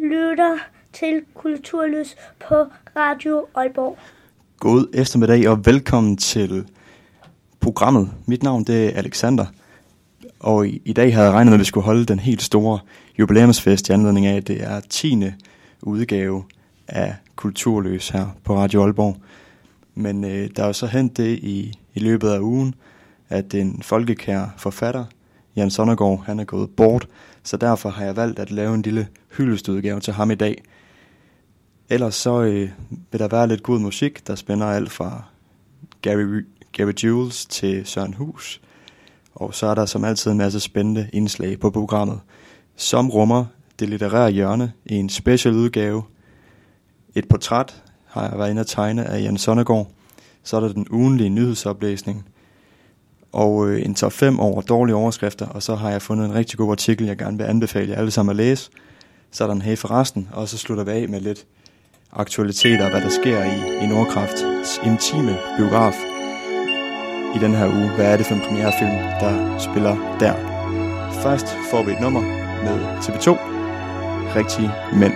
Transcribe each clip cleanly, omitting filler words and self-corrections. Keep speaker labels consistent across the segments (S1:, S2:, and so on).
S1: lytter til Kulturlys på Radio Aalborg.
S2: God eftermiddag og velkommen til programmet. Mit navn det er Alexander, og i dag havde jeg regnet med, at vi skulle holde den helt store jubilæumsfest i anledning af, at det er 10. udgave af Kulturløs her på Radio Aalborg. Men der er jo så hent det i løbet af ugen, at en folkekær forfatter, Jan Sonnergaard, han er gået bort, så derfor har jeg valgt at lave en lille hyldestudgave til ham i dag. Ellers så vil der være lidt god musik, der spænder alt fra Gary Jules til Søren Hus. Og så er der som altid en masse spændende indslag på programmet, som rummer det litterære hjørne i en special udgave. Et portræt har jeg været inde at tegne af Jan Sonnergaard. Så er der den ugenlige nyhedsoplæsning og en top 5 over dårlige overskrifter. Og så har jeg fundet en rigtig god artikel, jeg gerne vil anbefale jer alle sammen at læse. Så er der en hey for resten, og så slutter vi af med lidt aktualiteter og hvad der sker i Nordkrafts intime biograf i den her uge. Hvad er det for en premierefilm, der spiller der? Først får vi et nummer med TV2, Rigtige Mænd.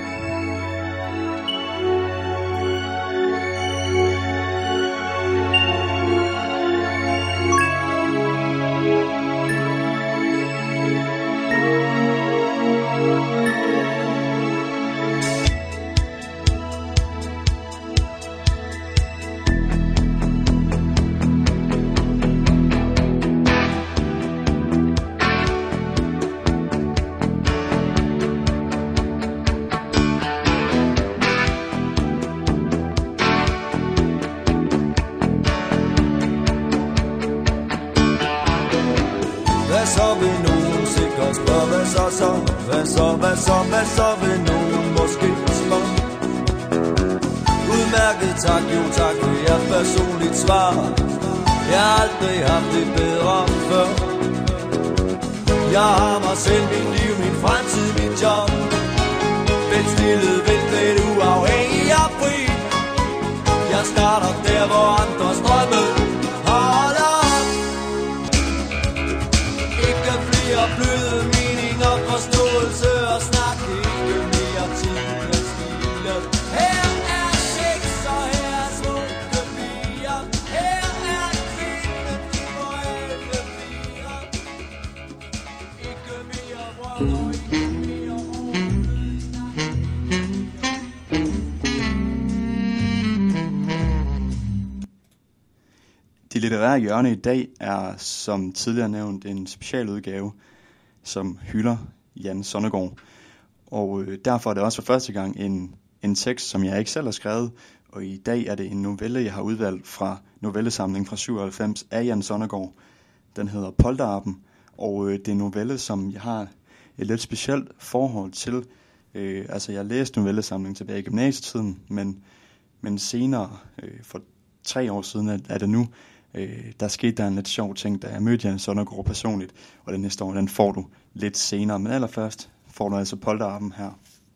S3: Hvad så vil nogen måske spørge? Udmærket tak, jo tak, det er personligt svar. Jeg har aldrig haft det bedre før. Jeg har mig selv, mit liv, min fremtid, mit job. Velstillet, velklædt, uafhængig og fri. Jeg starter der, hvor andres drømme holder op. Ikke flere bløde meninger, forståelse og snak. Ikke mere tid at spille. Her er sex, og her er smukke piger. Her er kvinden, de må alle fire. Ikke mere brød, ikke mere
S2: De litterære hjørne i dag er, som tidligere nævnt, en specialudgave, som hylder Jan Sonnergaard. Og derfor er det også for første gang en tekst, som jeg ikke selv har skrevet. Og i dag er det en novelle, jeg har udvalgt fra novellesamlingen fra 97 af Jan Sonnergaard. Den hedder Polterappen, og det er en novelle, som jeg har et lidt specielt forhold til. Altså jeg læste novellesamlingen tilbage i gymnasietiden, men senere, for 3 år siden er det nu, der skete der en lidt sjov ting, da jeg mødte Jan Sonnergaard personligt, og den historie, den får du lidt senere. Men allerførst får du altså Polterappen her.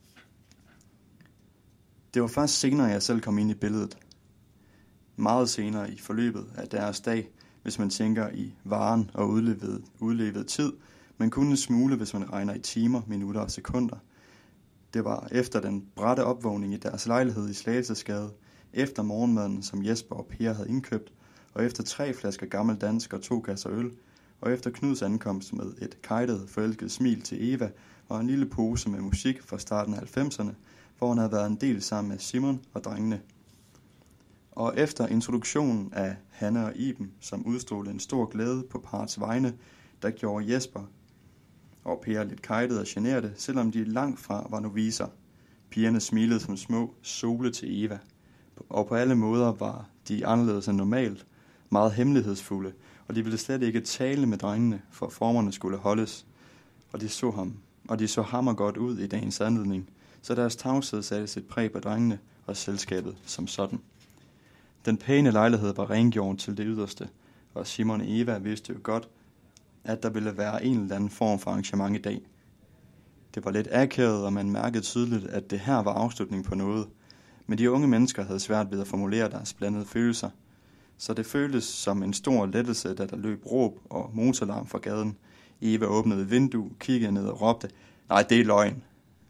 S2: Det var først senere, jeg selv kom ind i billedet. Meget senere i forløbet af deres dag, hvis man tænker i varen og udlevet tid, men kun en smule, hvis man regner i timer, minutter og sekunder. Det var efter den bratte opvågning i deres lejlighed i Slagelsesgade, efter morgenmaden, som Jesper og Per havde indkøbt, og efter 3 flasker gammel dansk og 2 kasser øl, og efter Knuds ankomst med et kejtet, forelsket smil til Eva og en lille pose med musik fra starten af 90'erne, hvor han havde været en del sammen med Simon og drengene. Og efter introduktionen af Hanne og Iben, som udstrålede en stor glæde på parets vegne, der gjorde Jesper og Per lidt kejtet og generede, selvom de langt fra var noviser. Pigerne smilede som små sole til Eva, og på alle måder var de anderledes end normalt, meget hemmelighedsfulde, og de ville slet ikke tale med drengene, for formerne skulle holdes, og de så hammer godt ud i dagens anledning, så deres tavshed satte sit præg på drengene og selskabet som sådan. Den pæne lejlighed var rengjort til det yderste, og Simon og Eva vidste jo godt, at der ville være en eller anden form for arrangement i dag. Det var lidt akavet, og man mærkede tydeligt, at det her var afslutning på noget, men de unge mennesker havde svært ved at formulere deres blandede følelser, så det føltes som en stor lettelse, da der løb råb og motorlarm fra gaden. Eva åbnede et vindue, kiggede ned og råbte, "Nej, det er løgn."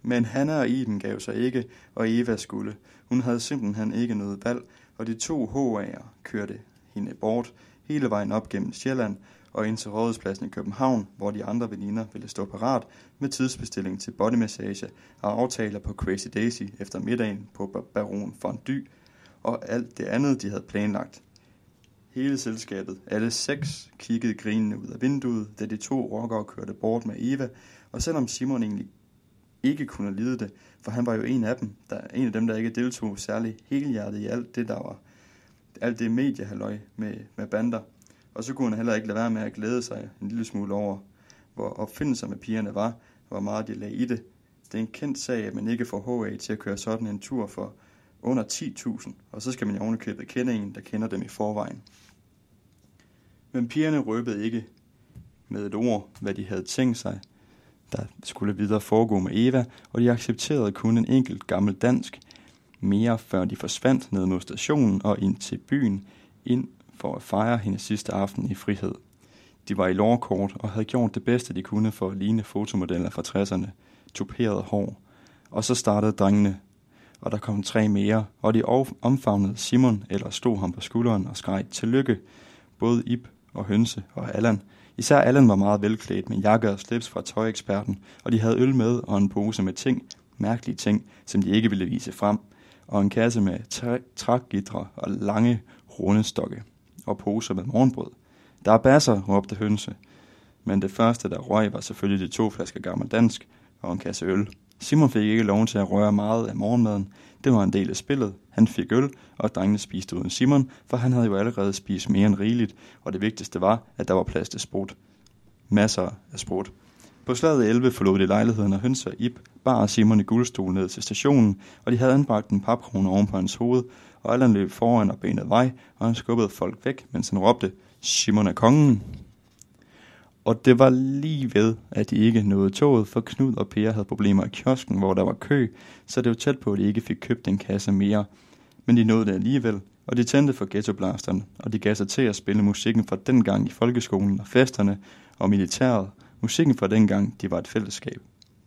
S2: Men Hanna og Iben gav sig ikke, og Eva skulle. Hun havde simpelthen ikke noget valg, og de 2 HA'er kørte hende bort hele vejen op gennem Sjælland og ind til Rådhuspladsen i København, hvor de andre veninder ville stå parat med tidsbestilling til bodymassage og aftaler på Crazy Daisy efter middagen på Baron Fondue og alt det andet, de havde planlagt. Hele selskabet, alle 6, kiggede grinende ud af vinduet, da de 2 rockere kørte bort med Eva, og selvom Simon egentlig ikke kunne lide det, for han var jo en af dem, der ikke deltog særlig helhjertet i alt det mediehalløj med bander. Og så kunne han heller ikke lade være med at glæde sig en lille smule over, hvor opfindsomme pigerne var, og hvor meget de lagde i det. Det er en kendt sag, at man ikke får HA til at køre sådan en tur for under 10.000, og så skal man jo ovenikøbet kende en, der kender dem i forvejen. Men pigerne røbede ikke med et ord, hvad de havde tænkt sig, der skulle videre foregå med Eva, og de accepterede kun en enkelt gammel dansk mere, før de forsvandt ned mod stationen og ind til byen, ind for at fejre hendes sidste aften i frihed. De var i lårkort og havde gjort det bedste, de kunne for at ligne fotomodeller fra 60'erne, tuperet hår. Og så startede drengene, og der kom 3 mere, og de omfavnede Simon eller stod ham på skulderen og skreg tillykke, både Ib og Hønse og Allan. Især Allan var meget velklædt med jakke og slips fra tøjeksperten, og de havde øl med og en pose med mærkelige ting, som de ikke ville vise frem, og en kasse med trækgitre og lange runde stokke og poser med morgenbrød. Der er basser, råbte Hønse, men det første, der røg, var selvfølgelig de 2 flasker gammel dansk og en kasse øl. Simon fik ikke lov til at røre meget af morgenmaden. Det var en del af spillet. Han fik øl, og drengene spiste uden Simon, for han havde jo allerede spist mere end rigeligt, og det vigtigste var, at der var plads til sprut. Masser af sprut. På slaget 11 forlod de lejligheden, og Hønse og Ib bar Simon i guldstol ned til stationen, og de havde anbragt en papkrone oven på hans hoved, og Allan løb foran og benede vej, og han skubbede folk væk, mens han råbte, Simon er kongen. Og det var lige ved, at de ikke nåede toget, for Knud og Per havde problemer i kiosken, hvor der var kø, så det var tæt på, at de ikke fik købt en kasse mere. Men de nåede det alligevel, og de tændte for ghettoblasterne, og de gav sig til at spille musikken fra dengang i folkeskolen og festerne og militæret. Musikken fra dengang, de var et fællesskab.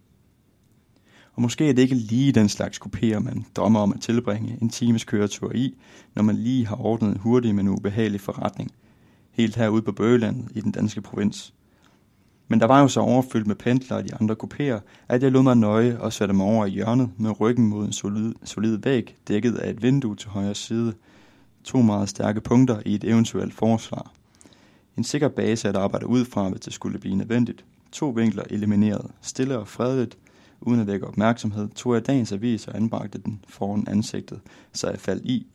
S2: Og måske er det ikke lige den slags kupéer, man drømmer om at tilbringe en times køretur i, når man lige har ordnet en hurtig, men ubehagelig forretning. Helt herude på Bøgelandet i den danske provins. Men der var jo så overfyldt med pendlere og de andre kupéer, at jeg lod mig nøje og satte mig over i hjørnet med ryggen mod en solid væg, dækket af et vindue til højre side. 2 meget stærke punkter i et eventuelt forsvar. En sikker base at arbejde ud fra, hvis det skulle blive nødvendigt. 2 vinkler elimineret, stille og fredeligt, uden at vække opmærksomhed, tog jeg dagens avis og anbragte den foran ansigtet, så jeg faldt i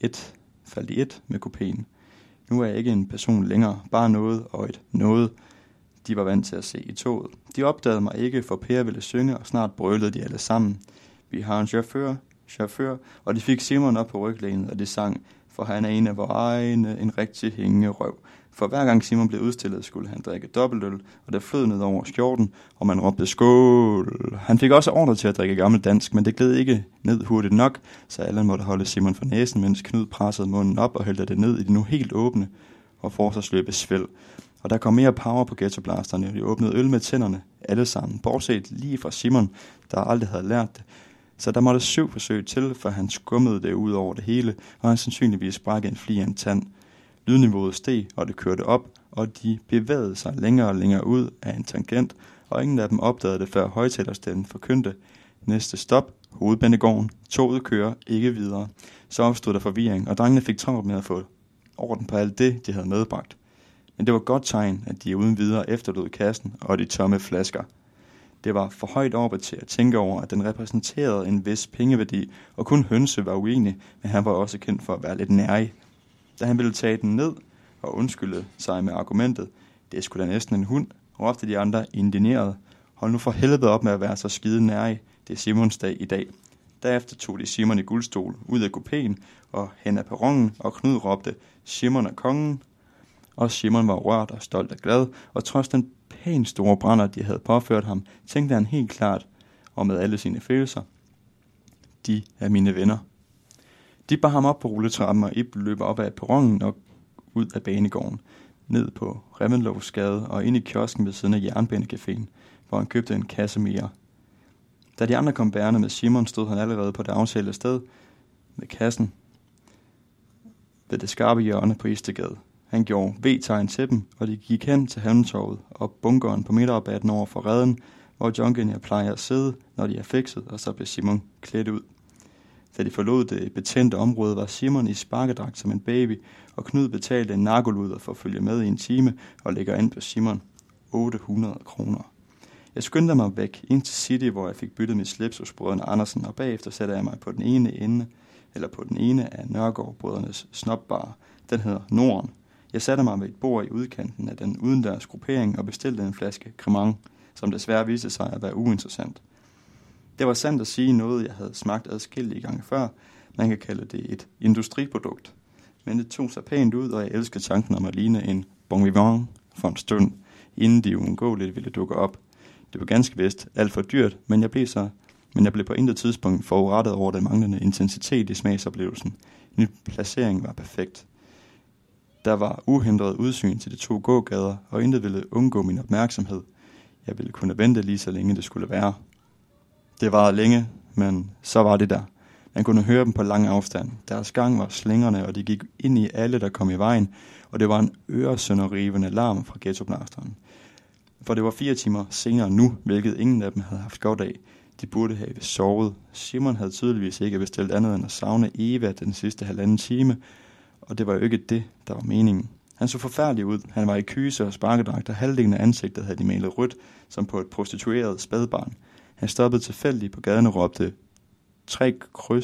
S2: et med kupéen. Nu er jeg ikke en person længere, bare noget og et noget, de var vant til at se i toget. De opdagede mig ikke, for Per ville synge, og snart brølede de alle sammen. Vi har en chauffør, og de fik Simon op på ryglænet, og de sang, for han er en af vores egne, en rigtig hængerøv. For hver gang Simon blev udstillet, skulle han drikke dobbeltøl, og det flød ned over skjorten, og man råbte skål. Han fik også ordre til at drikke gammel dansk, men det gled ikke ned hurtigt nok, så Allan måtte holde Simon for næsen, mens Knud pressede munden op og hældte det ned i det nu helt åbne og forsvarsløbe svæld. Og der kom mere power på ghettoblasterne, og de åbnede øl med tænderne, alle sammen, bortset lige fra Simon, der aldrig havde lært det. Så der måtte 7 forsøg til, for han skummede det ud over det hele, og han sandsynligvis brækkede en fli af en tand. Lydniveauet steg, og det kørte op, og de bevægede sig længere og længere ud af en tangent, og ingen af dem opdagede det, før højtalerstemmen forkyndte. Næste stop, Hovedbanegården, toget kører ikke videre. Så opstod der forvirring, og drengene fik travlt med at få orden på alt det, de havde medbragt. Men det var godt tegn, at de uden videre efterlod kassen og de tomme flasker. Det var for højt oppe til at tænke over, at den repræsenterede en vis pengeværdi, og kun Hønse var uenig, men han var også kendt for at være lidt nærig. Da han ville tage den ned og undskylde sig med argumentet, det skulle da næsten en hund, råbte de andre indigneret. Hold nu for helvede op med at være så skide nærig, det er Simons dag i dag. Derefter tog de Simon i guldstol ud af kupéen og hen ad perronen, og Knud råbte, Simon er kongen. Og Simon var rørt og stolt og glad, og trods den pænt store brænder, de havde påført ham, tænkte han helt klart, og med alle sine følelser, de er mine venner. De bar ham op på rulletrappen, og Ib løb op ad perronen og ud af banegården, ned på Revenlovsgade og ind i kiosken ved siden af Jernbanecaféen, hvor han købte en kasse mere. Da de andre kom bærende med Simon, stod han allerede på det aftalte sted med kassen ved det skarpe hjørne på Istegade. Han gjorde V-tegn til dem, og de gik hen til Halmtorvet og bunkeren på midterrabatten over for reden, hvor junkierne plejer at sidde, når de er fikset, og så blev Simon klædt ud. Da de forlod det betændte område, var Simon i sparkedragt som en baby, og Knud betalte en narkoluder for at følge med i en time og lægger ind på Simon 800 kroner. Jeg skyndte mig væk ind til City, hvor jeg fik byttet mit slips hos brødrene Andersen, og bagefter satte jeg mig på den ene af Nørgaard-brødrenes snopbar. Den hedder Norden. Jeg satte mig ved et bord i udkanten af den udendørs gruppering og bestilte en flaske cremant, som desværre viste sig at være uinteressant. Det var sandt at sige noget, jeg havde smagt adskillige gange før. Man kan kalde det et industriprodukt. Men det tog sig pænt ud, og jeg elskede tanken om at ligne en bon vivant for en stund, inden de uundgåeligt ville dukke op. Det var ganske vist alt for dyrt, men jeg blev på intet tidspunkt forurettet over den manglende intensitet i smagsoplevelsen. Ny placering var perfekt. Der var uhindret udsyn til de 2 gågader, og intet ville undgå min opmærksomhed. Jeg ville kunne vente lige så længe det skulle være. Det varede længe, men så var det der. Man kunne høre dem på lang afstand. Deres gang var slingrende, og de gik ind i alle, der kom i vejen, og det var en øresønderrivende larm fra ghettoblasteren. For det var 4 timer senere nu, hvilket ingen af dem havde haft godt af. De burde have sovet. Simon havde tydeligvis ikke bestilt andet end at savne Eva den sidste 1,5 time, og det var jo ikke det, der var meningen. Han så forfærdelig ud. Han var i kyse og sparkedragt, og halvdelen af ansigtet havde de malet rødt, som på et prostitueret spædbarn. Han stoppede tilfældigt på gaden og råbte 3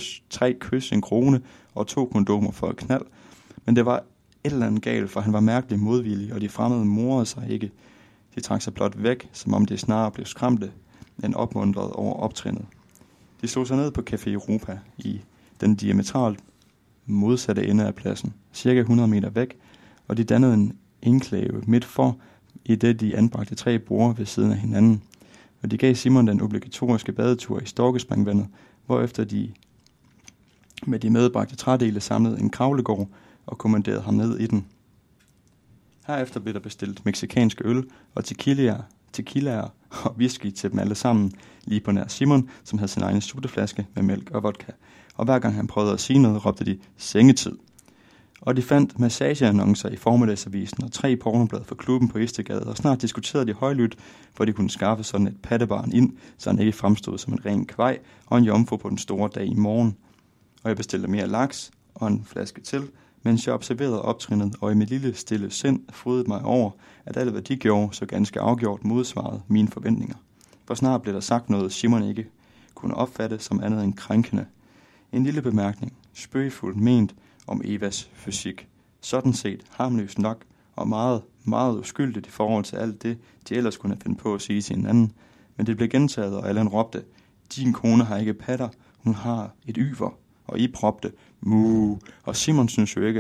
S2: kys, en krone og 2 kondomer for et knald. Men det var et eller andet galt, for han var mærkelig modvillig, og de fremmede morede sig ikke. De trak sig blot væk, som om de snarere blev skræmte end opmuntret over optrinnet. De slog sig ned på Café Europa i den diametralt modsatte ende af pladsen, cirka 100 meter væk, og de dannede en enklave midt for, i det de anbragte 3 borde ved siden af hinanden. Og de gav Simon den obligatoriske badetur i Storkespringvandet, hvorefter de med de medbragte trædele samlede en kravlegård og kommanderede ham ned i den. Herefter blev der bestilt mexicanske øl og tequilaer og whisky til dem alle sammen, lige på nær Simon, som havde sin egen sutteflaske med mælk og vodka. Og hver gang han prøvede at sige noget, råbte de sengetid. Og de fandt massageannoncer i formiddagsavisen og 3 pornoblade for klubben på Istegade, og snart diskuterede de højlydt, hvor de kunne skaffe sådan et pattebarn ind, så han ikke fremstod som en ren kvej og en jomfru på den store dag i morgen. Og jeg bestilte mere laks og en flaske til, mens jeg observerede optrinnet, og i mit lille stille sind frydede mig over, at alt hvad de gjorde, så ganske afgjort modsvarede mine forventninger. For snart blev der sagt noget, Simon ikke kunne opfatte som andet end krænkende. En lille bemærkning, spøgefuldt ment, om Evas fysik. Sådan set harmløst nok, og meget, meget uskyldigt i forhold til alt det, de ellers kunne finde på at sige til hinanden. Men det blev gentaget, og Allan råbte, din kone har ikke patter, hun har et yver. Og I råbte, mu. Og Simon synes jo ikke,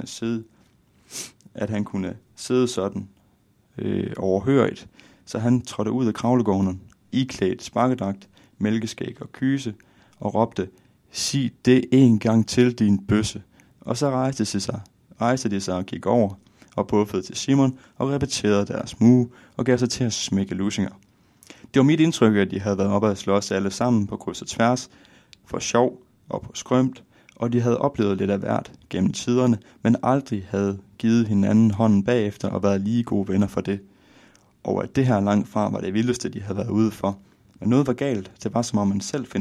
S2: at han kunne sidde sådan overhørigt. Så han trådte ud af kravlegården, iklædt sparkedragt, mælkeskæg og kyse, og råbte, sig det en gang til, din bøsse. Og så rejste de sig og gik over og puffede til Simon og repeterede deres mu og gav sig til at smække lusinger. Det var mit indtryk, at de havde været oppe at slås alle sammen på kryds og tværs, for sjov og på skrømt, og de havde oplevet lidt af hvert gennem tiderne, men aldrig havde givet hinanden hånden bagefter og været lige gode venner for det. Og at det her langt fra var det vildeste, de havde været ude for. Men noget var galt. Det var som om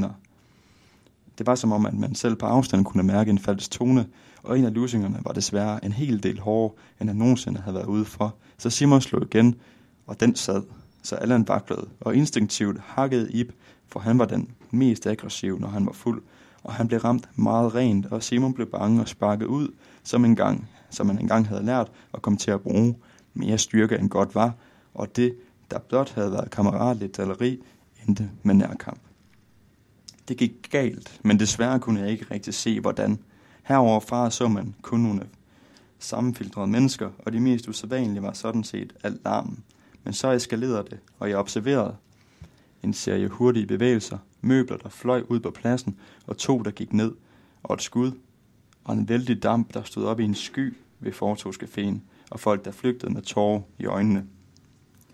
S2: at man selv på afstand kunne mærke en falsk tone, og en af lusingerne var desværre en hel del hårdere, end han nogensinde havde været ude for. Så Simon slog igen, og den sad, så Allan vaklede, og instinktivt hakkede Ib, for han var den mest aggressiv, når han var fuld, og han blev ramt meget rent, og Simon blev bange og sparket ud, som man engang havde lært og kom til at bruge mere styrke end godt var, og det, der blot havde været kammeratligt drilleri, endte med nærkamp. Det gik galt, men desværre kunne jeg ikke rigtig se, hvordan. Heroverfra så man kun nogle sammenfiltrede mennesker, og de mest usædvanlige var sådan set alt larmen. Men så eskalerede det, og jeg observerede en serie hurtige bevægelser, møbler, der fløj ud på pladsen, og 2, der gik ned, og et skud, og en vældig damp, der stod op i en sky ved fortogscaféen, og folk, der flygtede med tårer i øjnene.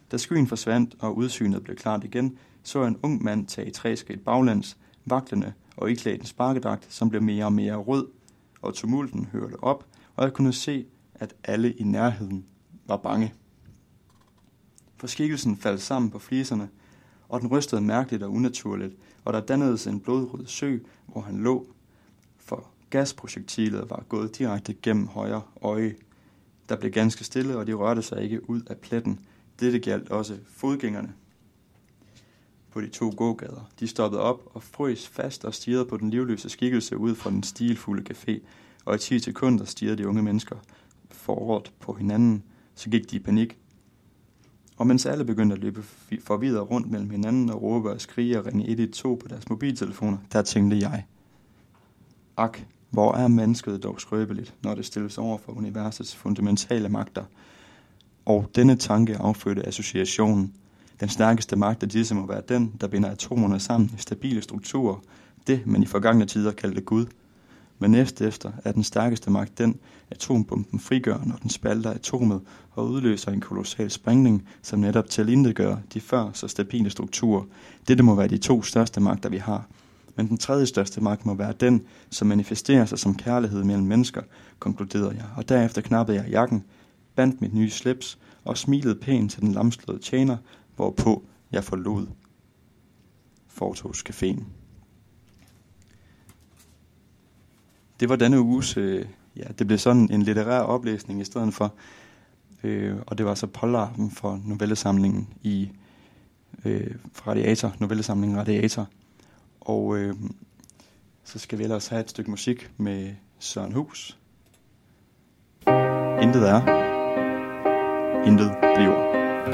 S2: Da skyen forsvandt og udsynet blev klart igen, så jeg en ung mand tage 3 skridt baglæns, vaklende og iklædt en sparkedragt, som blev mere og mere rød, og tumulten hørte op, og jeg kunne se, at alle i nærheden var bange. For skikkelsen faldt sammen på fliserne, og den rystede mærkeligt og unaturligt, og der dannedes en blodrød sø, hvor han lå, for gasprojektilet var gået direkte gennem højre øje. Der blev ganske stille, og de rørte sig ikke ud af pletten. Dette gjaldt også fodgængerne på de 2 gågader. De stoppede op og frøs fast og stirrede på den livløse skikkelse ud fra den stilfulde café, og i 10 sekunder stirrede de unge mennesker forrådt på hinanden, så gik de i panik. Og mens alle begyndte at løbe forvirret rundt mellem hinanden og råbe og skrige og ringe 112 på deres mobiltelefoner, der tænkte jeg: ak, hvor er mennesket dog skrøbeligt, når det stilles over for universets fundamentale magter. Og denne tanke affødte associationen. Den stærkeste magt af disse må være den, der binder atomerne sammen i stabile strukturer, det man i forgangne tider kaldte Gud. Men efter er den stærkeste magt den, atombomben frigør, når den spalter atomet og udløser en kolossal sprængning, som netop tilintetgør de før så stabile strukturer. Dette må være de 2 største magter, vi har. Men den 3. største magt må være den, som manifesterer sig som kærlighed mellem mennesker, konkluderede jeg, og derefter knappede jeg jakken, bandt mit nye slips og smilede pænt til den lamslåede tjener, hvorpå jeg forlod fortogscaféen. Det var denne uges, det blev sådan en litterær oplæsning i stedet for, og det var så polterappen for novellesamlingen i novellesamlingen Radiator. Og så skal vi ellers have et stykke musik med Søren Hus. Intet er, intet bliver.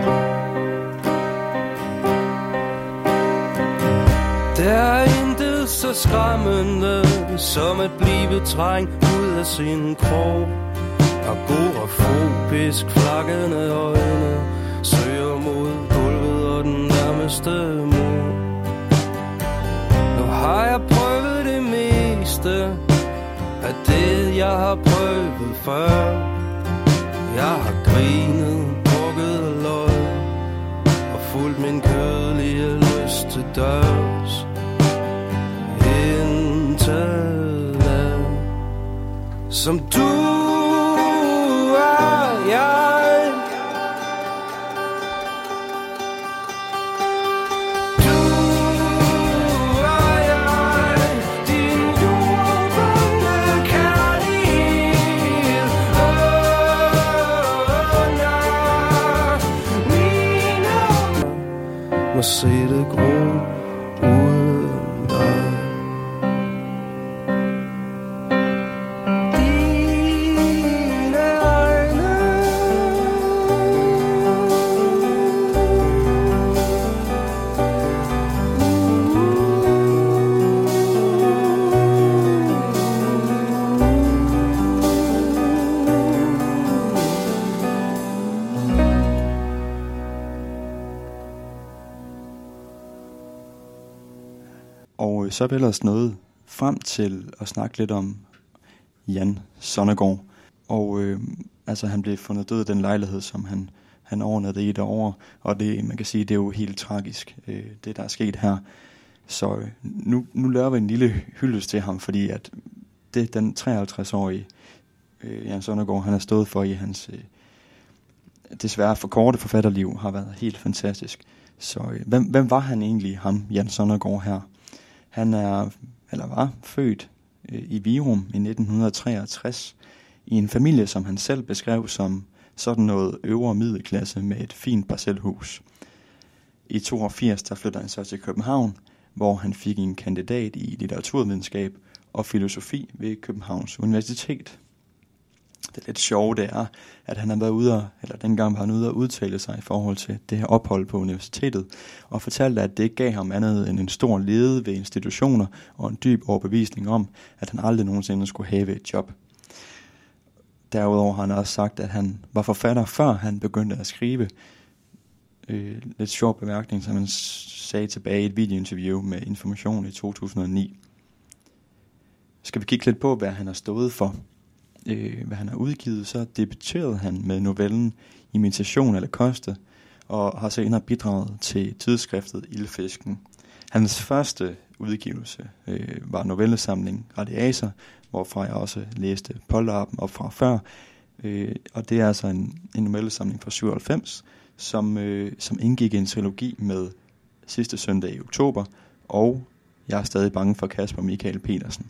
S4: Der er intet så skræmmende som at blive trængt ud af sin krog. Agorafobisk flakkende øjne søger mod gulvet og den nærmeste mur. Nu har jeg prøvet det meste af det jeg har prøvet før. Jeg har grinet, brugget og løg og fulgt min kødelige lyst til dørs. Intet er som du er jeg. Du er jeg, din jordbundne kærlighed. Mine må se det gro uden dig.
S2: Og så er vi ellers nået frem til at snakke lidt om Jan Sonnergaard. Og han blev fundet død i den lejlighed, som han overnattede i derovre. Og det, man kan sige, det er jo helt tragisk, det der er sket her. Så nu laver vi en lille hyldest til ham, fordi at det den 53-årige Jan Sonnergaard, han har stået for i hans desværre for korte forfatterliv, har været helt fantastisk. Så hvem var han egentlig, ham Jan Sonnergaard her? Han var født i Virum i 1963 i en familie, som han selv beskrev som sådan noget øvre middelklasse med et fint parcelhus. I 82 der flyttede han så til København, hvor han fik en kandidat i litteraturvidenskab og filosofi ved Københavns Universitet. Det lidt sjove det er, at han har været ude, dengang var han ude at udtale sig i forhold til det her ophold på universitetet, og fortalte, at det ikke gav ham andet end en stor lede ved institutioner og en dyb overbevisning om, at han aldrig nogensinde skulle have et job. Derudover har han også sagt, at han var forfatter, før han begyndte at skrive. Lidt sjov bemærkning, som han sagde tilbage i et videointerview med Information i 2009. Skal vi kigge lidt på, hvad han har stået for? Hvad han har udgivet, så debuterede han med novellen Imitation af Lacoste, og har senere bidraget til tidsskriftet Ildfisken. Hans første udgivelse var novellesamling Radiaser, hvorfra jeg også læste Polterappen op fra før. Og det er altså en novellesamling fra 97, som indgik i en trilogi med Sidste søndag i oktober, og Jeg er stadig bange for Kasper Michael Petersen.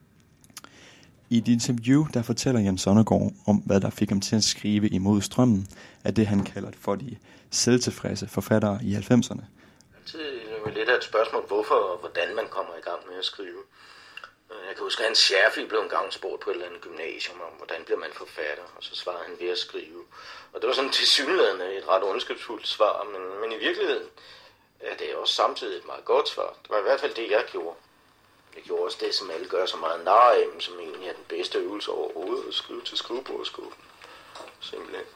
S2: I et interview, der fortæller Jan Sonnergaard om, hvad der fik ham til at skrive Imod strømmen, af det han kalder for de selvtilfredse forfattere i 90'erne.
S5: Det er jo lidt af et spørgsmål, hvorfor og hvordan man kommer i gang med at skrive. Jeg kan huske, at Hans Scherfig blev en gang spurgt på et eller andet gymnasium om, hvordan bliver man forfatter, og så svarede han ved at skrive. Og det var sådan tilsyneladende et ret ondskabsfuldt svar, men i virkeligheden er det også samtidig et meget godt svar. Det var i hvert fald det, jeg gjorde. Jeg gjorde også det, som alle gør så meget nar af, men som egentlig er den bedste øvelse overhovedet, at skrive til skrivebordskuffen. Simpelthen.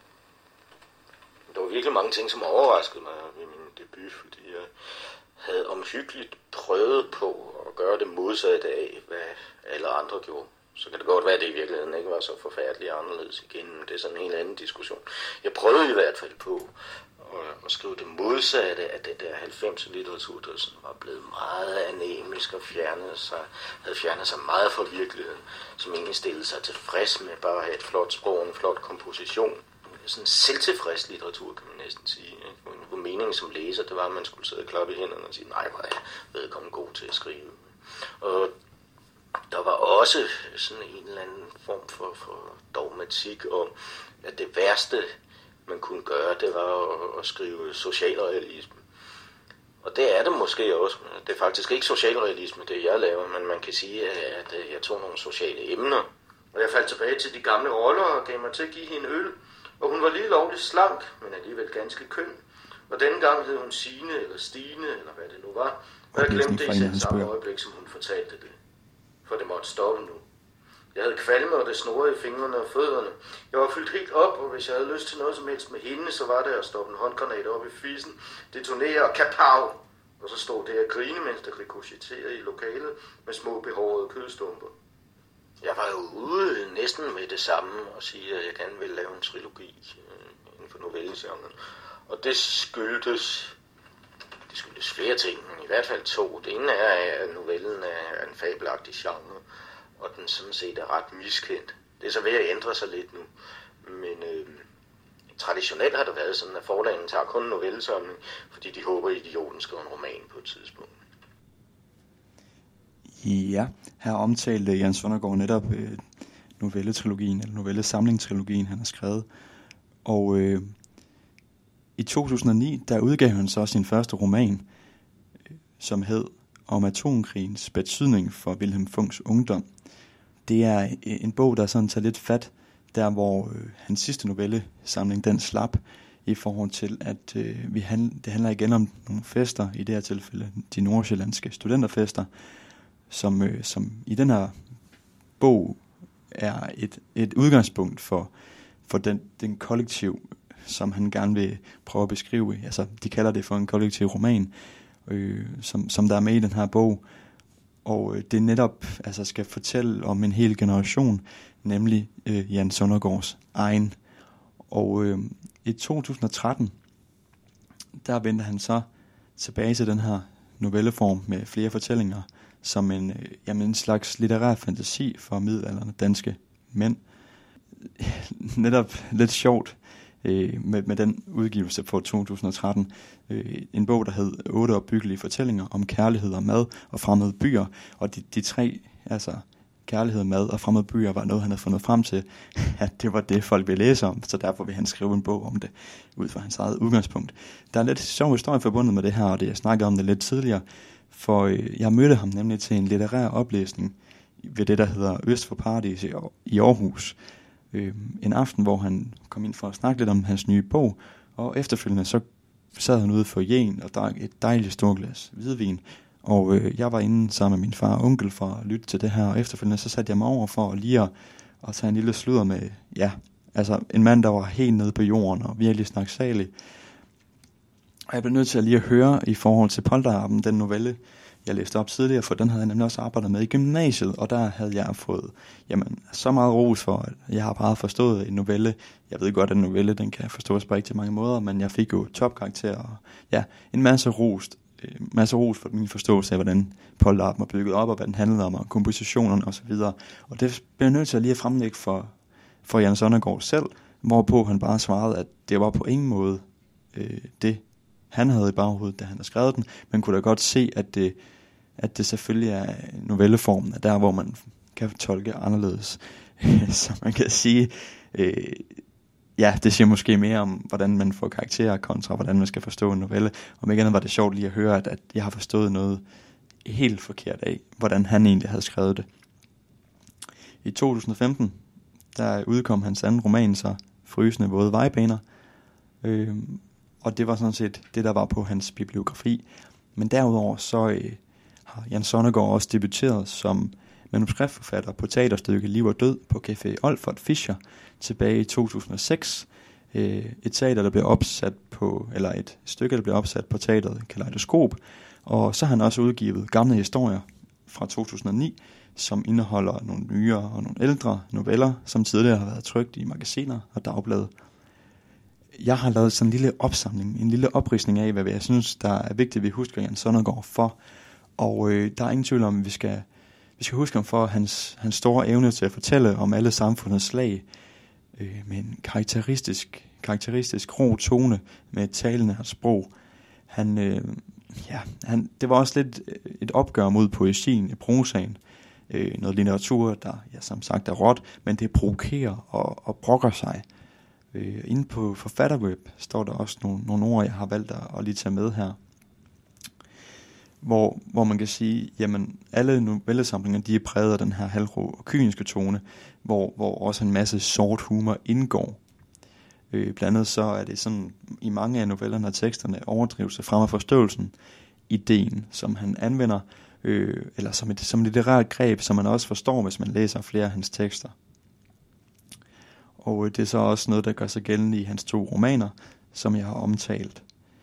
S5: Der var virkelig mange ting, som overraskede mig ved min debut, fordi jeg havde omhyggeligt prøvet på at gøre det modsatte af, hvad alle andre gjorde. Så kan det godt være, at det i virkeligheden ikke var så forfærdeligt anderledes igen, men det er sådan en helt anden diskussion. Jeg prøvede i hvert fald på at skrive det modsatte af det der 90'er litteratur, der sådan var blevet meget anemisk og havde fjernet sig meget fra virkeligheden, som egentlig stillede sig tilfreds med bare at have et flot sprog og en flot komposition. Sådan en selvtilfreds litteratur, kan man næsten sige. Hvor meningen som læser, det var, at man skulle sidde og klappe i hænderne og sige, nej, hvor er jeg vedkommende god til at skrive. Og der var også sådan en eller anden form for dogmatik om, at det værste, man kunne gøre, det var at skrive socialrealisme. Og det er det måske også. Det er faktisk ikke socialrealisme, det jeg laver, men man kan sige, at jeg tog nogle sociale emner. Og jeg faldt tilbage til de gamle roller og gav mig til at give hende øl. Og hun var lige lovligt slank, men alligevel ganske køn. Og denne gang hed hun Signe eller Stine, eller hvad det nu var. Og jeg glemte det i samme øjeblik, som hun fortalte det. For det måtte stoppe nu. Jeg havde kvalme, og det snurrede i fingrene og fødderne. Jeg var fyldt helt op, og hvis jeg havde lyst til noget som helst med hende, så var det at stoppe en håndgranat op i fissen, detonere og kapav. Og så stod det at grine, mens det rikochetterede i lokalet med små behårede kødstumper. Jeg var jo ude næsten med det samme og sige, at jeg gerne ville lave en trilogi inden for novellegenren. Og det skyldes flere ting, men i hvert fald to. Det ene er, at novellen er en fabelagtig genre, og den sådan set er ret miskendt. Det er så ved at ændre sig lidt nu, men traditionelt har det været sådan, at forlagene tager kun en novellesamling, fordi de håber, at idioten skriver en roman på et tidspunkt.
S2: Ja, her omtalte Jan Sonnergaard netop novelletrilogien, eller novellesamlingstrilogien, han har skrevet. Og i 2009, der udgav han så sin første roman, som hed Om atomkrigens betydning for Wilhelm Funks ungdom. Det er en bog, der sådan tager lidt fat, der hvor hans sidste novellesamling, den slap, i forhold til, at det handler igen om nogle fester, i det her tilfælde de nordsjællandske studenterfester, som i den her bog er et udgangspunkt for den kollektiv, som han gerne vil prøve at beskrive. Altså, de kalder det for en kollektiv roman, som der er med i den her bog. Og det netop skal fortælle om en hel generation, nemlig Jan Sonnergaards egen. Og i 2013, der vendte han så tilbage til den her novelleform med flere fortællinger, som en slags litterær fantasi for middelaldrende danske mænd. Netop lidt sjovt med den udgivelse på 2013. En bog, der hed 8 opbyggelige fortællinger om kærlighed og mad og fremmede byer. Og de tre, kærlighed, mad og fremmede byer, var noget, han havde fundet frem til, at det var det, folk ville læse om. Så derfor vil han skrive en bog om det, ud fra hans eget udgangspunkt. Der er lidt sjov historie forbundet med det her, og det jeg snakkede om det lidt tidligere. For jeg mødte ham nemlig til en litterær oplæsning ved det, der hedder Øst for Paradis i Aarhus. En aften, hvor han kom ind for at snakke lidt om hans nye bog, og efterfølgende så sad han ude for foyeren og drak et dejligt stort glas hvidvin, og jeg var inde sammen med min far og onkel for at lytte til det her, og efterfølgende så satte jeg mig over for lige at tage en lille sludder med, en mand, der var helt nede på jorden og virkelig snaksalig. Og jeg blev nødt til at lige at høre i forhold til Polterappen, den novelle, jeg læste op tidligere, for den havde jeg nemlig også arbejdet med i gymnasiet, og der havde jeg fået så meget ros for, at jeg har bare forstået en novelle. Jeg ved godt, at en novelle, den kan forstås på rigtig mange måder, men jeg fik jo topkarakter, og en masse ros for min forståelse af, hvordan Polterappen var bygget op, og hvad den handlede om, og kompositionerne osv. Og det blev jeg nødt til at lige at fremlægge for Jan Sonnergaard selv, hvorpå han bare svarede, at det var på ingen måde det, han havde i baghovedet, da han havde skrevet den. Man kunne da godt se, at det selvfølgelig er novelleformen, at der, hvor man kan tolke anderledes. Så man kan sige, det siger måske mere om, hvordan man får karakterer kontra, hvordan man skal forstå en novelle. Og ikke andet var det sjovt lige at høre, at jeg har forstået noget helt forkert af, hvordan han egentlig havde skrevet det. I 2015, der udkom hans anden roman, så Frysende våde vejbaner. Og det var sådan set det, der var på hans bibliografi. Men derudover så har Jan Sonnergaard også debuteret som manuskriptforfatter på teaterstykket Liv og Død på Café Olfert Fischer tilbage i 2006. Et teater, der blev opsat på, eller et stykke, der blev opsat på teateret Kaleidoskop. Og så har han også udgivet Gamle historier fra 2009, som indeholder nogle nyere og nogle ældre noveller, som tidligere har været trykt i magasiner og dagblade. Jeg har lavet sådan en lille opsamling, en lille opridsning af, hvad jeg synes, der er vigtigt, vi husker Jan Sonnergaard for. Og der er ingen tvivl om, at vi skal huske ham for hans store evne til at fortælle om alle samfundets slag, med en karakteristisk ro tone med et talende sprog. Det var også lidt et opgør mod poesien i prosaen. Noget litteratur, der som sagt er råt, men det provokerer og brokker sig. Inde på Forfatterweb står der også nogle ord, jeg har valgt at lige tage med her. Hvor man kan sige, jamen alle novellesamlinger, de er præget af den her halvrå og kyniske tone, hvor også en masse sort humor indgår. Blandt andet så er det sådan, i mange af novellerne og teksterne, overdrivelse frem af forståelsen, ideen, som han anvender, eller som et litterært greb, som man også forstår, hvis man læser flere af hans tekster. Og det er så også noget, der gør sig gældende i hans 2 romaner, som jeg har omtalt.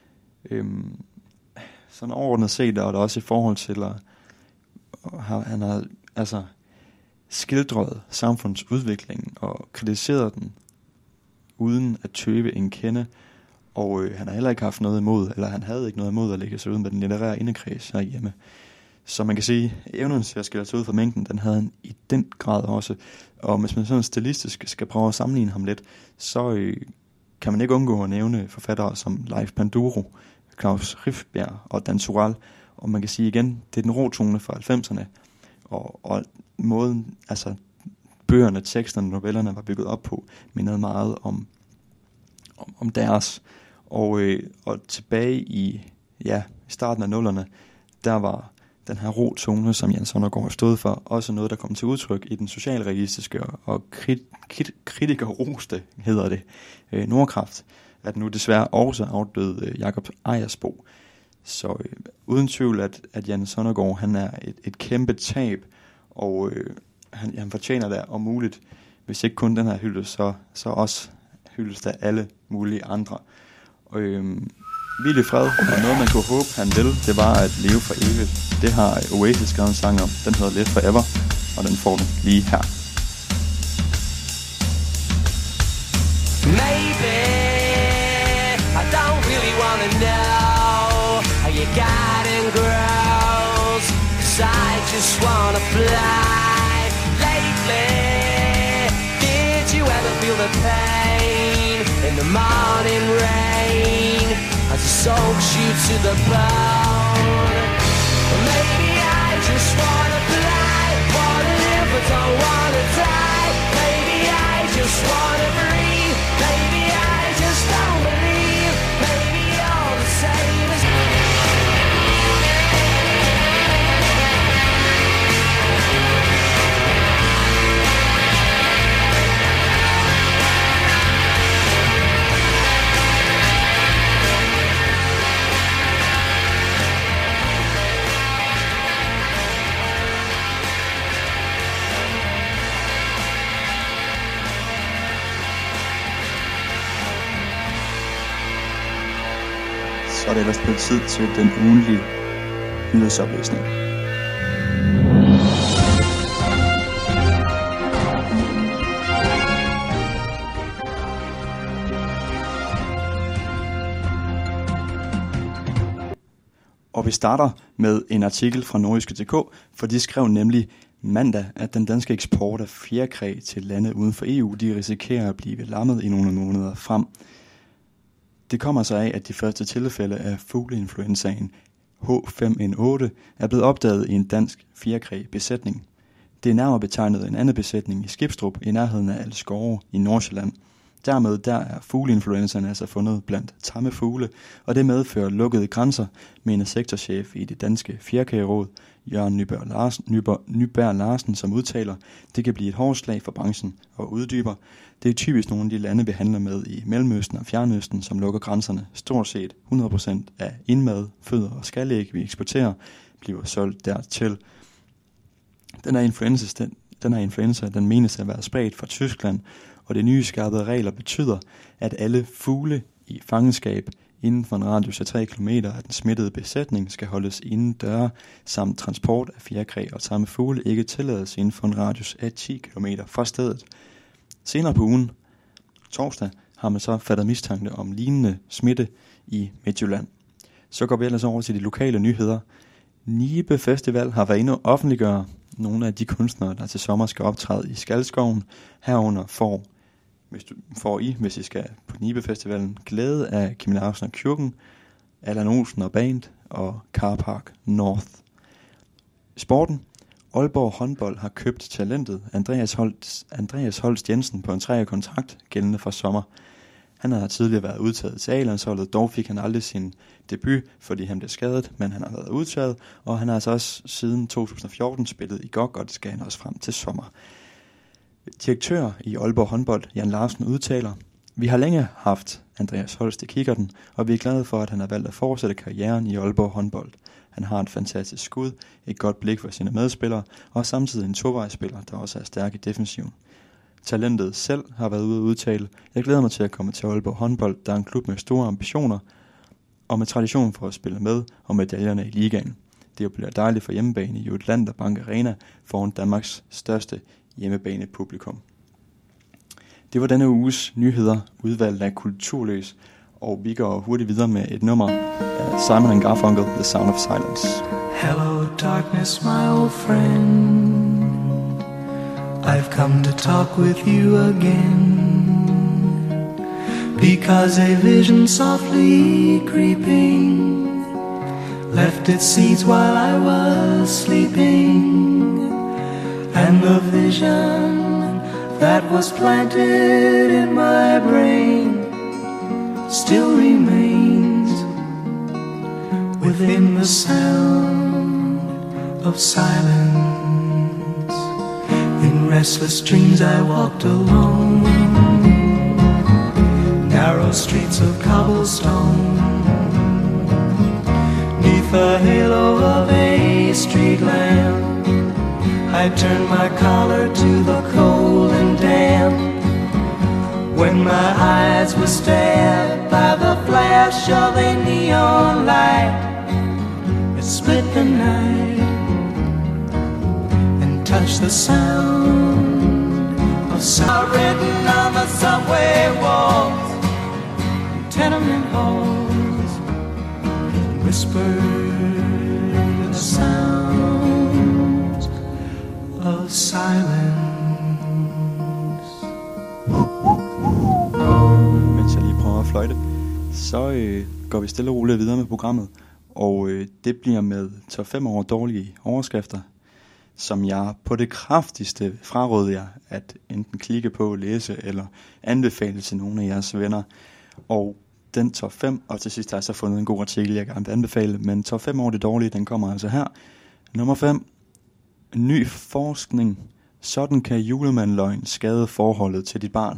S2: Sådan overordnet set, og det også i forhold til, at han har skildret samfundsudviklingen og kritiseret den, uden at tøve en kende. Og han har heller ikke haft noget imod, eller han havde ikke noget imod at lægge sig ud med den litterære indekreds herhjemme. Så man kan sige, at evnen til at skille sig ud fra mængden, den havde han i den grad også. Og hvis man sådan stilistisk skal prøve at sammenligne ham lidt, så kan man ikke undgå at nævne forfattere som Leif Panduro, Klaus Rifbjerg og Dan Turèll. Og man kan sige igen, det er den rå tone fra 90'erne. Og måden, bøgerne, teksterne, novellerne var bygget op på, mindede meget om deres. Og tilbage i starten af 0'erne, der var den her ro tone, som Jan Sonnergaard stod for, også noget, der kom til udtryk i den socialrealistiske og kritikerroste, hedder det, Nordkraft, at nu desværre også afdøde Jakob Ejersbo. Så uden tvivl, at Jan Sonnergaard, han er et kæmpe tab, og han fortjener det om muligt, hvis ikke kun den her hyldes, så også hyldes der alle mulige andre. Og hvil i fred, og noget man kunne håbe han vil, det var at leve for evigt. Det har Oasis skrevet en sang om. Den hedder Live Forever, og den får du lige her.
S3: Maybe I don't really wanna know how you got in grows, 'cause I just wanna fly. Lately, did you ever feel the pain in the morning rain as it soaks you to the bone? Or maybe I just wanna fly, wanna live but don't wanna die. Maybe I just wanna breathe, maybe I just don't believe. Maybe you're the same as
S2: så er det ellers blevet tid til den ugenlige nyhedsoplæsning. Og vi starter med en artikel fra Nordjyske.dk, for de skrev nemlig mandag, at den danske eksport af fjerkræ til lande uden for EU, de risikerer at blive lammet i nogle måneder frem. Det kommer så af, at de første tilfælde af fugleinfluenzaen H5N8 er blevet opdaget i en dansk fjerkræ-besætning. Det er nærmere betegnet en anden besætning i Skibstrup i nærheden af Alskove i Nordsjælland. Dermed er fugleinfluenzaen altså fundet blandt tamme fugle, og det medfører lukkede grænser, mener sektorchef i det danske fjerkræråd, Jørgen Nyberg Larsen, som udtaler, det kan blive et hårdt slag for branchen og uddyber. Det er typisk nogle af de lande, vi handler med i Mellemøsten og Fjernøsten, som lukker grænserne. Stort set 100% af indmad, fødder og skalæg, vi eksporterer, bliver solgt dertil. Den her influenza, den menes at være spredt fra Tyskland, og de nye skærpede regler betyder, at alle fugle i fangenskab inden for en radius af 3 km af den smittede besætning skal holdes inden døre, samt transport af fjerkræ og tamme fugle ikke tillades inden for en radius af 10 km fra stedet. Senere på ugen, torsdag, har man så fattet mistanke om lignende smitte i Midtjylland. Så går vi ellers over til de lokale nyheder. Nibe Festival har været inde og offentliggøre nogle af de kunstnere, der til sommer skal optræde i Skalskoven. Herunder hvis I skal på Nibe Festivalen, glæde af Kim Larsen og Kjurken, Allan Olsen og Band og Carpark North. Sporten. Aalborg håndbold har købt talentet Andreas Holst Jensen på en 3-årig kontrakt gældende fra sommer. Han har tidligere været udtaget til A-landsholdet, dog fik han aldrig sin debut, fordi han blev skadet, men han har været udtaget, og han har altså også siden 2014 spillet i GOG, og det skal han også frem til sommer. Direktør i Aalborg håndbold, Jan Larsen, udtaler, vi har længe haft Andreas Holst i kikkerten, og vi er glade for, at han har valgt at fortsætte karrieren i Aalborg håndbold. Han har et fantastisk skud, et godt blik for sine medspillere, og samtidig en tovejsspiller, der også er stærk i defensiven. Talentet selv har været ude at udtale, jeg glæder mig til at komme til Aalborg håndbold, der er en klub med store ambitioner, og med tradition for at spille med og medaljerne i ligaen. Det bliver dejligt for hjemmebane i Jutlander Bank Arena foran Danmarks største hjemmebanepublikum. Det var denne uges nyheder, udvalgt af Kulturløs, og vi går hurtigt videre med et nummer af Simon & Garfunkel, The Sound of Silence.
S6: Hello darkness, my old friend, I've come to talk with you again, because a vision softly creeping left its seeds while I was sleeping, and the vision that was planted in my brain still remains within the sound of silence. In restless dreams I walked alone, narrow streets of cobblestone, neath the halo of a street lamp. I turned my collar to the cold and damp, when my eyes were stabbed by the flash of a neon light. It split the night and touched the sound of sound written on the subway walls, tenement halls, whispered the sounds of silence.
S2: Mens jeg lige prøver at fløjte, så går vi stille og roligt videre med programmet, og det bliver med top 5 over dårlige overskrifter, som jeg på det kraftigste fraråder jer at enten klikke på, læse eller anbefale til nogle af jeres venner. Og den top 5, og til sidst har jeg så fundet en god artikel, jeg gerne vil anbefale, men top 5 over det dårlige, den kommer altså her. Nummer 5. Ny forskning. Sådan kan julemandløgn skade forholdet til dit barn.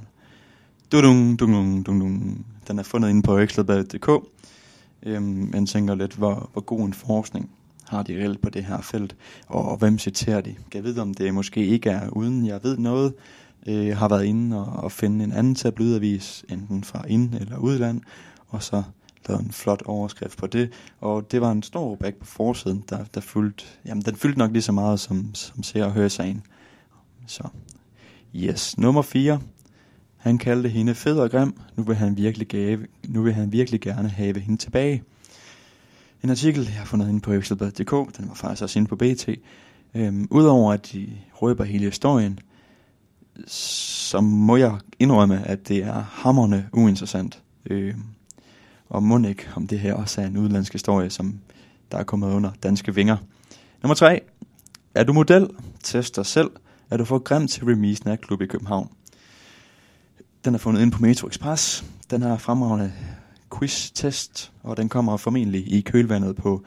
S2: Den er fundet inde på ekstrabladet.dk. Man tænker lidt, hvor god en forskning har de reelt på det her felt, og hvem citerer de. Kan jeg vide, om det måske ikke er uden jeg ved noget, har været inde og finde en anden tabloidavis, enten fra ind- eller udland, og så lavet en flot overskrift på det, og det var en stor rubrik på forsiden, der fyldte, den fyldte nok lige så meget som ser og hører sagen. Så, yes. Nummer 4. Han kaldte hende fed og grim. Nu vil han virkelig gerne have hende tilbage. En artikel, jeg har fundet inde på Ekstrabladet.dk, den var faktisk også inde på BT. Udover at de røber hele historien, så må jeg indrømme, at det er hamrende uinteressant. Og må ikke, om det her også er en udenlandsk historie, som der er kommet under danske vinger. Nummer 3. Er du model? Test dig selv. Er du for grim til Remise Natklub i København? Den er fundet inde på Metro Express. Den har fremragende quiz-test, og den kommer formentlig i kølvandet på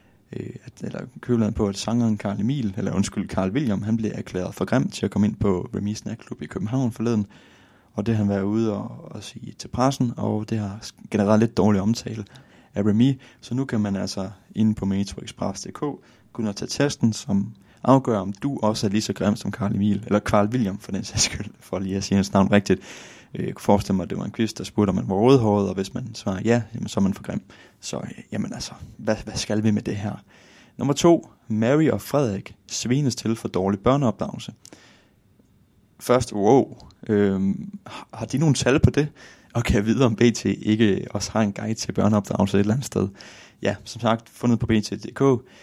S2: at sangeren Carl William, han blev erklæret for grim til at komme ind på Remise Natklub i København forleden, og det har han været ude og sige til pressen, og det har generelt lidt dårlig omtale af Remy, så nu kan man altså inde på metroexpress.dk kunne tage testen, som afgør, om du også er lige så grim som Carl William, for den sags skyld, for lige at sige hans navn rigtigt. Jeg kunne forestille mig, at det var en quiz, der spurgte, om man var rødhåret, og hvis man svarer ja, jamen, så er man for grim. Så jamen altså, hvad skal vi med det her? Nummer 2. Mary og Frederik svines til for dårlig børneopdragelse. Først, har de nogle tal på det? Og kan jeg vide, om BT ikke også har en guide til børneopdragelse et eller andet sted? Ja, som sagt, fundet på BT.dk.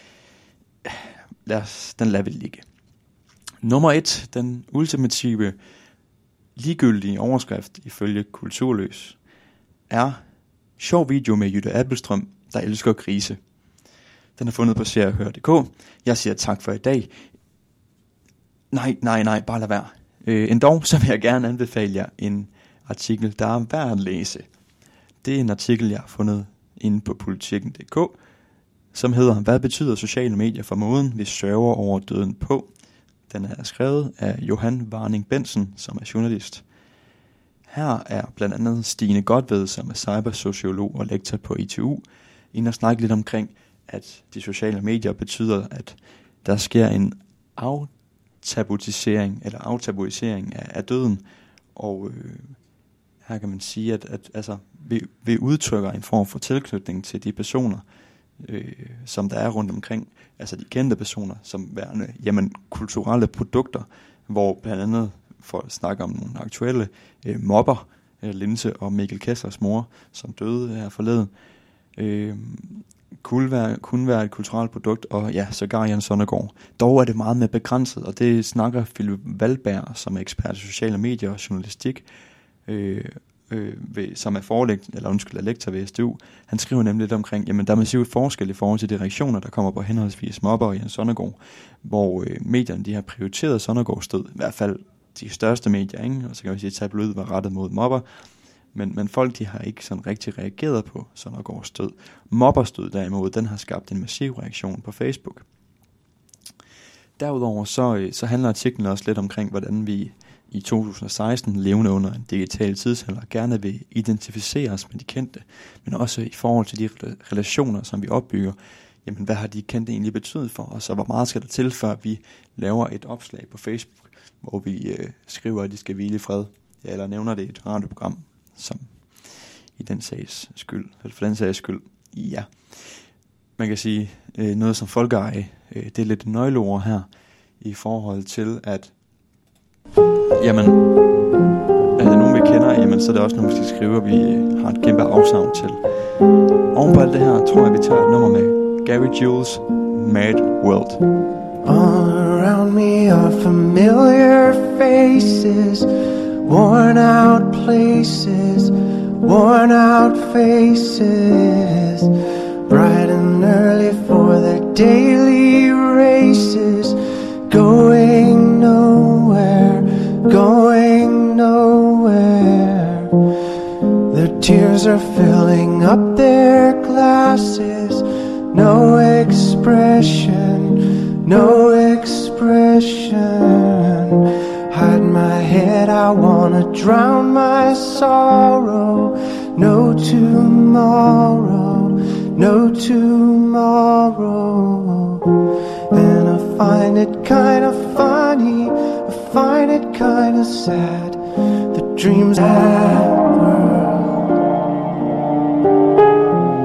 S2: Den lader vi ligge. Nummer 1. Den ultimative ligegyldige overskrift ifølge Kulturløs er sjov video med Jytte Appelstrøm, der elsker grise. Den er fundet på seerhør.dk. Jeg siger tak for i dag. Nej, bare lad være. Endog så vil jeg gerne anbefale jer en artikel, der er værd at læse. Det er en artikel, jeg har fundet inde på politikken.dk, som hedder, hvad betyder sociale medier for måden, vi sørger over døden på? Den er skrevet af Johan Warning Bensen, som er journalist. Her er blandt andet Stine Godved, som er cybersociolog og lektor på ITU, inde og snakke lidt omkring, at de sociale medier betyder, at der sker en aftabuisering af døden, og her kan man sige, at altså, vi udtrykker en form for tilknytning til de personer, som der er rundt omkring, altså de kendte personer, som værende kulturelle produkter, hvor blandt andet, for at snakke om nogle aktuelle mobber, Linse og Mikkel Kesslers mor, som døde her forleden, kunne være et kulturelt produkt, og ja, sågar Jan Sonnergaard. Dog er det meget mere begrænset, og det snakker Philip Valberg, som er ekspert i sociale medier og journalistik, som er lektor ved SDU. Han skriver nemlig lidt omkring, jamen der er massivt forskel i forhold til de reaktioner, der kommer på henholdsvis mobber og Jan Sonnergaard, hvor medierne de har prioriteret Sonnergaards død, i hvert fald de største medier, ikke? Og så kan vi sige, at tabloid var rettet mod mobber, men folk de har ikke sådan rigtig reageret på Sonnergaards død. Mobbers død derimod, den har skabt en massiv reaktion på Facebook. Derudover så handler artiklen også lidt omkring, hvordan vi i 2016 levende under en digital tidsalder gerne vil identificere os med de kendte, men også i forhold til de relationer, som vi opbygger. Jamen, hvad har de kendte egentlig betydet for os, og hvor meget skal der til, før vi laver et opslag på Facebook, hvor vi skriver, at de skal hvile i fred, eller nævner det i et radioprogram, som i den sags skyld, eller for den sags skyld, ja. Man kan sige, noget som folkeeje, det er lidt nøgleord her, i forhold til, at jamen, er der nogen vi kender, jamen så er det også nogen vi skal skrive, og vi har et kæmpe afsavn til. Ovenpå alt det her, tror jeg vi tager et nummer med Gary Jules, Mad World.
S6: All around me are familiar faces, worn out places, worn out faces, bright and early for their daily races, going nowhere, going nowhere. Their tears are filling up their glasses, no expression, no expression. Hide my head, I wanna drown my sorrow. No tomorrow, no tomorrow. And I find it kind of funny, I find it kind of sad, the dreams that were.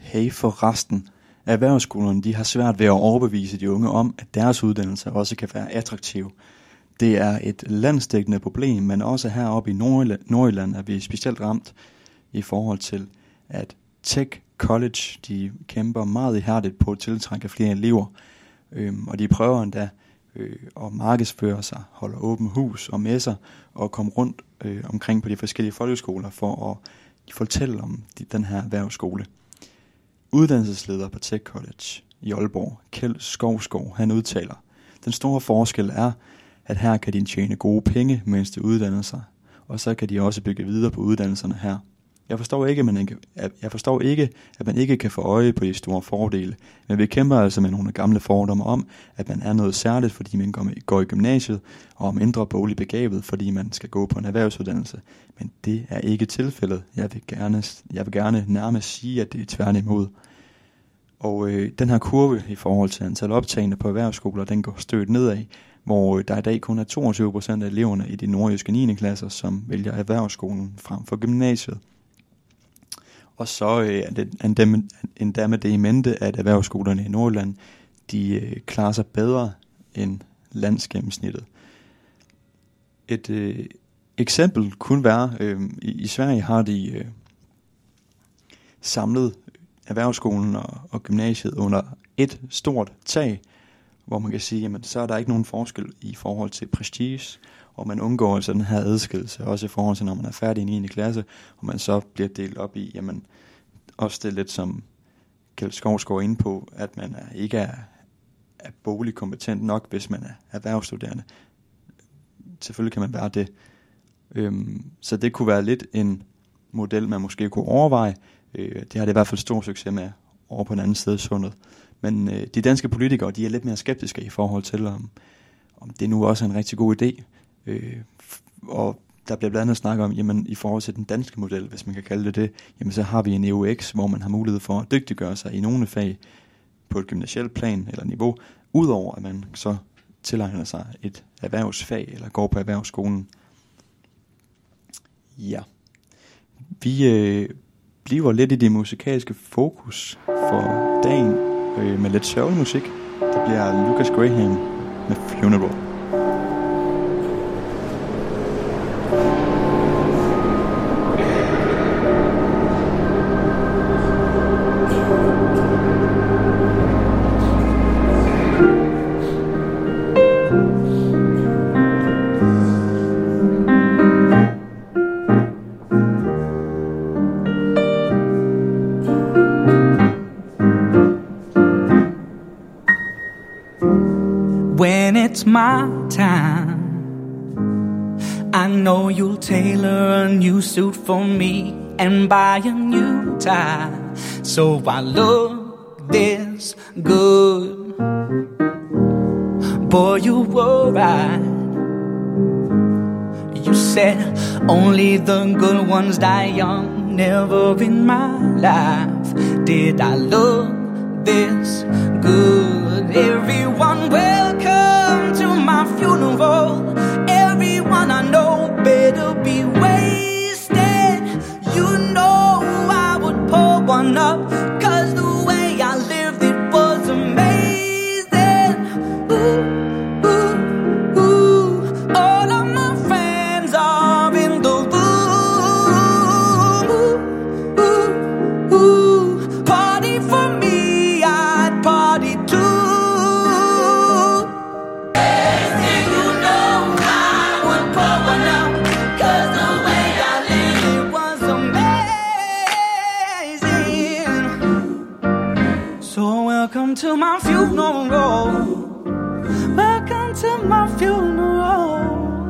S2: Hey for resten. Erhvervsskolerne de har svært ved at overbevise de unge om, at deres uddannelse også kan være attraktiv. Det er et landsdækkende problem, men også heroppe i Nordjylland er vi specielt ramt i forhold til, at Tech College de kæmper meget ihærdigt på at tiltrække flere elever, og de prøver endda at markedsføre sig, holde åben hus og messer og komme rundt omkring på de forskellige folkeskoler for at fortælle om den her erhvervsskole. Uddannelsesleder på Tech College i Aalborg, Kjeld Skovskov, han udtaler, den store forskel er, at her kan de tjene gode penge, mens de uddanner sig, og så kan de også bygge videre på uddannelserne her. Jeg forstår ikke, at man ikke kan få øje på de store fordele, men vi kæmper altså med nogle gamle fordomme om, at man er noget særligt, fordi man går i gymnasiet, og om mindre bogligt begavet, fordi man skal gå på en erhvervsuddannelse. Men det er ikke tilfældet. Jeg vil gerne nærmest sige, at det er tværtimod. Og den her kurve i forhold til antal optagende på erhvervsskoler, den går stødt nedad, hvor der i dag kun er 22% af eleverne i de nordjyske 9. klasser, som vælger erhvervsskolen frem for gymnasiet. Og så er det endda med det i mente, at erhvervsskolerne i Nordjylland, de klarer sig bedre end landsgennemsnittet. Et eksempel kunne være, i Sverige har de samlet erhvervsskolen og gymnasiet under et stort tag, hvor man kan sige, jamen så er der ikke nogen forskel i forhold til prestige, og man undgår altså den her adskillelse, også i forhold til, når man er færdig i 9. klasse, og man så bliver delt op i, jamen, også det lidt som Kjeld Skovskov inde på, at man ikke er bogligt kompetent nok, hvis man er erhvervsstuderende. Selvfølgelig kan man være det. Så det kunne være lidt en model, man måske kunne overveje. Det har det i hvert fald stor succes med over på den anden side af sundet. Men de danske politikere, de er lidt mere skeptiske i forhold til, om det nu også er en rigtig god idé. Og der bliver blandt andet snakket om, jamen i forhold til den danske model, hvis man kan kalde det, jamen så har vi en EUX, hvor man har mulighed for at dygtiggøre sig i nogle fag på et gymnasielt plan eller niveau, udover at man så tilegner sig et erhvervsfag eller går på erhvervsskolen. Ja, vi bliver lidt i det musikalske fokus for dagen med lidt sørgelig musik. Det bliver Lucas Graham med Funeral.
S6: When it's my time, I know you'll tailor a new suit for me and buy a new tie, so I look this good. Boy, you were right. You said only the good ones die young. Never in my life did I look this good. Everyone welcome to my funeral. Everyone I know better be wasted. You know I would pour one up, 'cause the way I lived it was amazing. Ooh, ooh, ooh. All of my friends are in the room. Ooh, ooh, ooh. Party for me, I'd party too. Welcome to my funeral. Welcome to my funeral.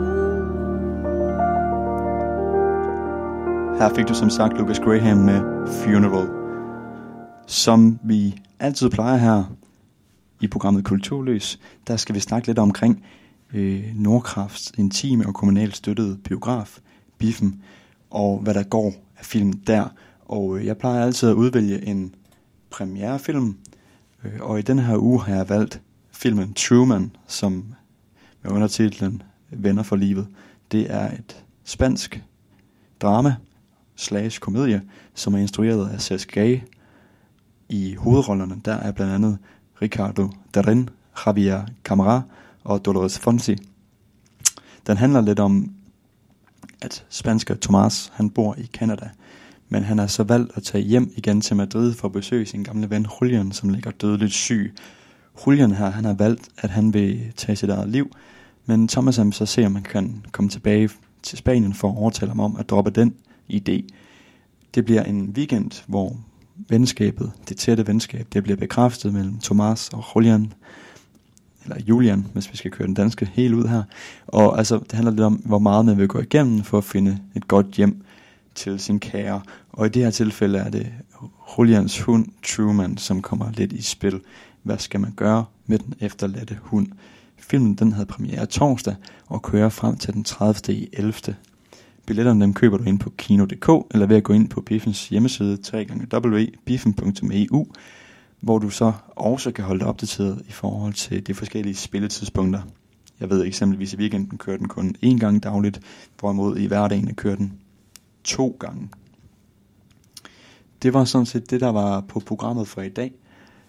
S2: Her fik du som sagt Lucas Graham med Funeral. Som vi altid plejer her i programmet Kulturløs, der skal vi snakke lidt omkring Nordkrafts intime og kommunalt støttede biograf, Biffen, og hvad der går af film der. Og jeg plejer altid at udvælge en premierefilm, og i denne her uge har jeg valgt filmen Truman, som med undertitlen Venner for livet. Det er et spansk drama / komedie, som er instrueret af Cesc Gay. I hovedrollerne, der er blandt andet Ricardo Darín, Javier Camara og Dolores Fonsi. Den handler lidt om, at spansker Tomás, han bor i Canada, men han har så valgt at tage hjem igen til Madrid for at besøge sin gamle ven Julian, som ligger dødeligt syg. Julian her, han har valgt, at han vil tage sit eget liv, men Thomas han så ser, om man kan komme tilbage til Spanien for at overtale ham om at droppe den idé. Det bliver en weekend, hvor venskabet, det tætte venskab, det bliver bekræftet mellem Tomás og Julian, eller Julian, hvis vi skal køre den danske helt ud her. Og altså, det handler lidt om, hvor meget man vil gå igennem for at finde et godt hjem til sin kære. Og i det her tilfælde er det Julians hund Truman, som kommer lidt i spil. Hvad skal man gøre med den efterladte hund? Filmen den havde premiere torsdag og kører frem til den 30.11. Billetterne dem køber du ind på kino.dk eller ved at gå ind på Biffens hjemmeside www.biffen.eu, hvor du så også kan holde dig opdateret i forhold til de forskellige spilletidspunkter. Jeg ved eksempelvis i weekenden kører den kun 1 gang dagligt, hvorimod i hverdagen kører den 2 gange. Det var sådan set det, der var på programmet for i dag.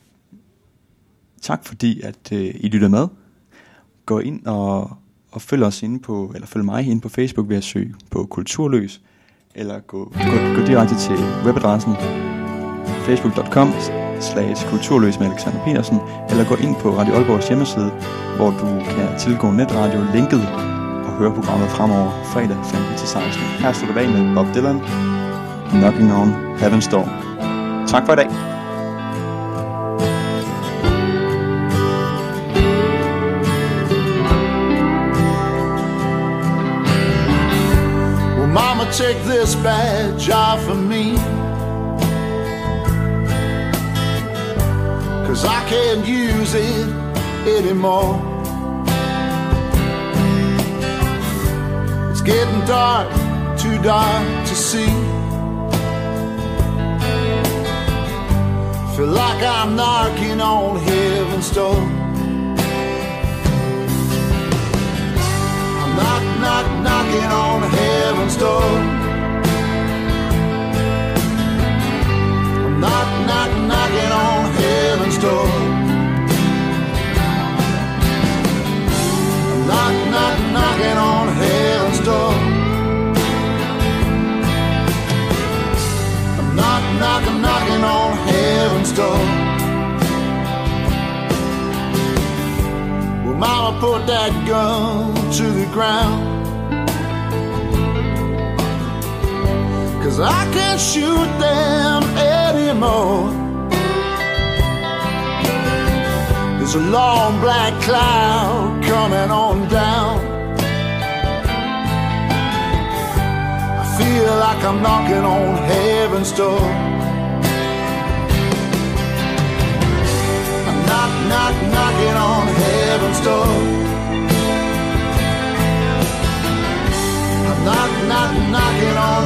S2: Tak fordi at I lyttede med. Gå ind og følg os inde på, eller følg mig inde på Facebook ved at søge på Kulturløs, eller gå direkte til webadressen facebook.com/kulturløs med Alexander Petersen, eller gå ind på Radio Aalborgs hjemmeside, hvor du kan tilgå netradio-linket og høre programmet fremover fredag 15-16. Her står du bag med Bob Dylan, Knocking on Heaven's Door. Tak for i dag.
S7: Mama, take this badge off of me, 'cause I can't use it anymore. It's getting dark, too dark to see. Feel like I'm knocking on heaven's door. Knocking on heaven's door. I'm knocking on heaven's door. I'm knocking on heaven's door. I'm knocking on heaven's door. Well, Mama, put that gun to the ground, 'cause I can't shoot them anymore. There's a long black cloud coming on down. I feel like I'm knocking on heaven's door. I'm knocking on heaven's door. I'm knocking on